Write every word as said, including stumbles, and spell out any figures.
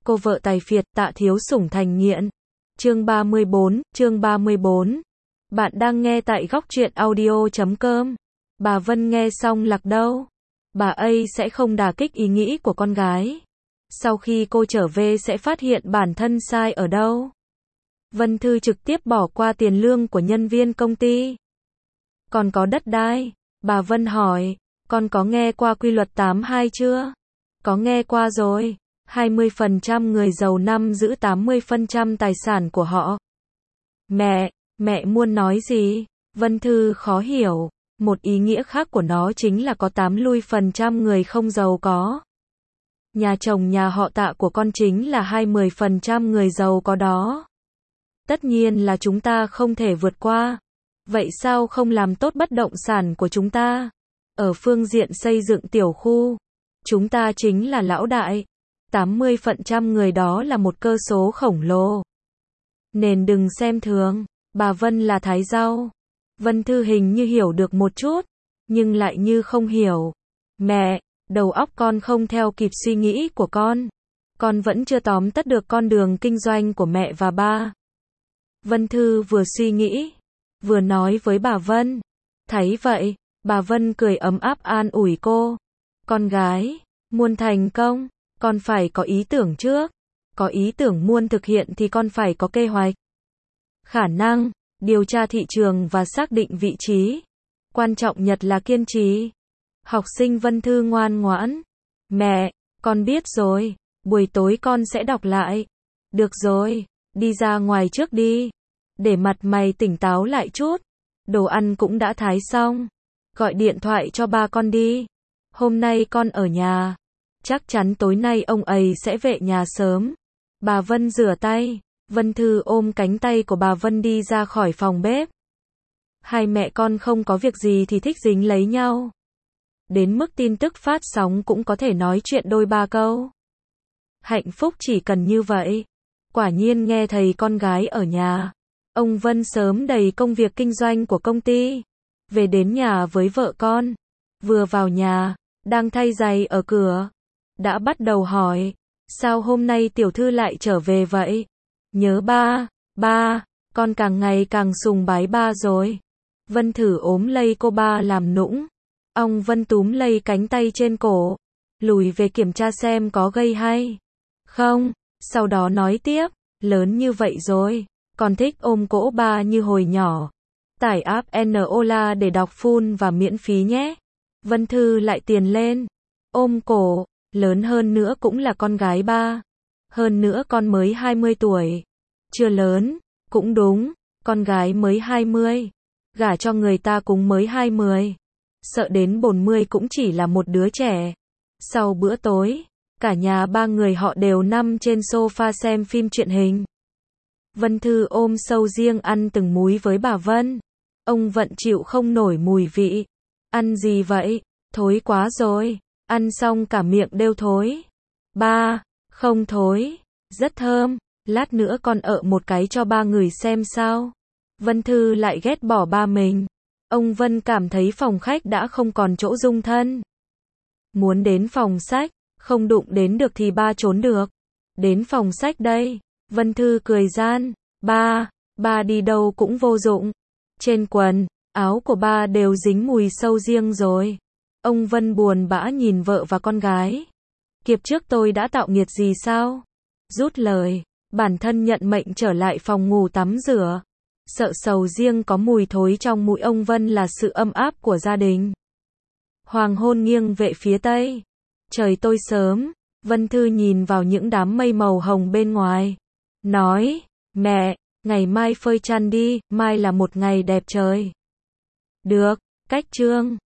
cô vợ tài phiệt Tạ Thiếu Sủng thành nghiện. Chương ba mươi bốn, chương ba mươi bốn. Bạn đang nghe tại góc truyện audio chấm com. Bà Vân nghe xong lạc đâu. Bà ấy sẽ không đả kích ý nghĩ của con gái. Sau khi cô trở về sẽ phát hiện bản thân sai ở đâu. Vân Thư trực tiếp bỏ qua tiền lương của nhân viên công ty. Còn có đất đai. Bà Vân hỏi, con có nghe qua quy luật tám hai chưa? Có nghe qua rồi. hai mươi phần trăm người giàu nắm giữ tám mươi phần trăm tài sản của họ. Mẹ, mẹ muốn nói gì? Vân Thư khó hiểu. Một ý nghĩa khác của nó chính là có tám mươi phần trăm người không giàu có. Nhà chồng nhà họ Tạ của con chính là hai mươi phần trăm người giàu có đó. Tất nhiên là chúng ta không thể vượt qua. Vậy sao không làm tốt bất động sản của chúng ta? Ở phương diện xây dựng tiểu khu, chúng ta chính là lão đại. tám mươi phần trăm người đó là một cơ số khổng lồ. Nên đừng xem thường, bà Vân là thái rau. Vân Thư hình như hiểu được một chút, nhưng lại như không hiểu. Mẹ, đầu óc con không theo kịp suy nghĩ của con. Con vẫn chưa tóm tắt được con đường kinh doanh của mẹ và ba. Vân Thư vừa suy nghĩ, vừa nói với bà Vân. Thấy vậy, bà Vân cười ấm áp an ủi cô. Con gái, muốn thành công, con phải có ý tưởng trước. Có ý tưởng muốn thực hiện thì con phải có kế hoạch, khả năng, điều tra thị trường và xác định vị trí. Quan trọng nhất là kiên trì. Học sinh Vân Thư ngoan ngoãn. Mẹ, con biết rồi, buổi tối con sẽ đọc lại. Được rồi, đi ra ngoài trước đi. Để mặt mày tỉnh táo lại chút. Đồ ăn cũng đã thái xong. Gọi điện thoại cho ba con đi. Hôm nay con ở nhà. Chắc chắn tối nay ông ấy sẽ về nhà sớm. Bà Vân rửa tay. Vân Thư ôm cánh tay của bà Vân đi ra khỏi phòng bếp. Hai mẹ con không có việc gì thì thích dính lấy nhau. Đến mức tin tức phát sóng cũng có thể nói chuyện đôi ba câu. Hạnh phúc chỉ cần như vậy. Quả nhiên nghe thầy con gái ở nhà. Ông Vân sớm đầy công việc kinh doanh của công ty. Về đến nhà với vợ con. Vừa vào nhà, đang thay giày ở cửa. Đã bắt đầu hỏi. Sao hôm nay tiểu thư lại trở về vậy? Nhớ ba, ba, con càng ngày càng sùng bái ba rồi. Vân thử ốm lấy cô ba làm nũng. Ông Vân túm lấy cánh tay trên cổ. Lùi về kiểm tra xem có gây hay không. Sau đó nói tiếp. Lớn như vậy rồi. Con thích ôm cỗ ba như hồi nhỏ. Tải app Enola để đọc full và miễn phí nhé. Vân Thư lại tiền lên. Ôm cổ. Lớn hơn nữa cũng là con gái ba. Hơn nữa con mới hai mươi tuổi. Chưa lớn. Cũng đúng. Con gái mới hai mươi. Gả cho người ta cũng mới hai mươi. Sợ đến bốn mươi cũng chỉ là một đứa trẻ. Sau bữa tối, cả nhà ba người họ đều nằm trên sofa xem phim truyện hình. Vân Thư ôm sầu riêng ăn từng múi với bà Vân. Ông Vận chịu không nổi mùi vị. Ăn gì vậy? Thối quá rồi. Ăn xong cả miệng đều thối. Ba, không thối. Rất thơm. Lát nữa con ợ một cái cho ba người xem sao. Vân Thư lại ghét bỏ ba mình. Ông Vân cảm thấy phòng khách đã không còn chỗ dung thân. Muốn đến phòng sách, không đụng đến được thì ba trốn được. Đến phòng sách đây. Vân Thư cười gian. Ba, ba đi đâu cũng vô dụng. Trên quần, áo của ba đều dính mùi sầu riêng rồi. Ông Vân buồn bã nhìn vợ và con gái. Kiếp trước tôi đã tạo nghiệt gì sao? Rút lời, bản thân nhận mệnh trở lại phòng ngủ tắm rửa. Sợ sầu riêng có mùi thối trong mũi ông Vân là sự âm áp của gia đình. Hoàng hôn nghiêng về phía tây. Trời tối sớm. Vân Thư nhìn vào những đám mây màu hồng bên ngoài. Nói, mẹ, ngày mai phơi chăn đi, mai là một ngày đẹp trời. Được, cách chương.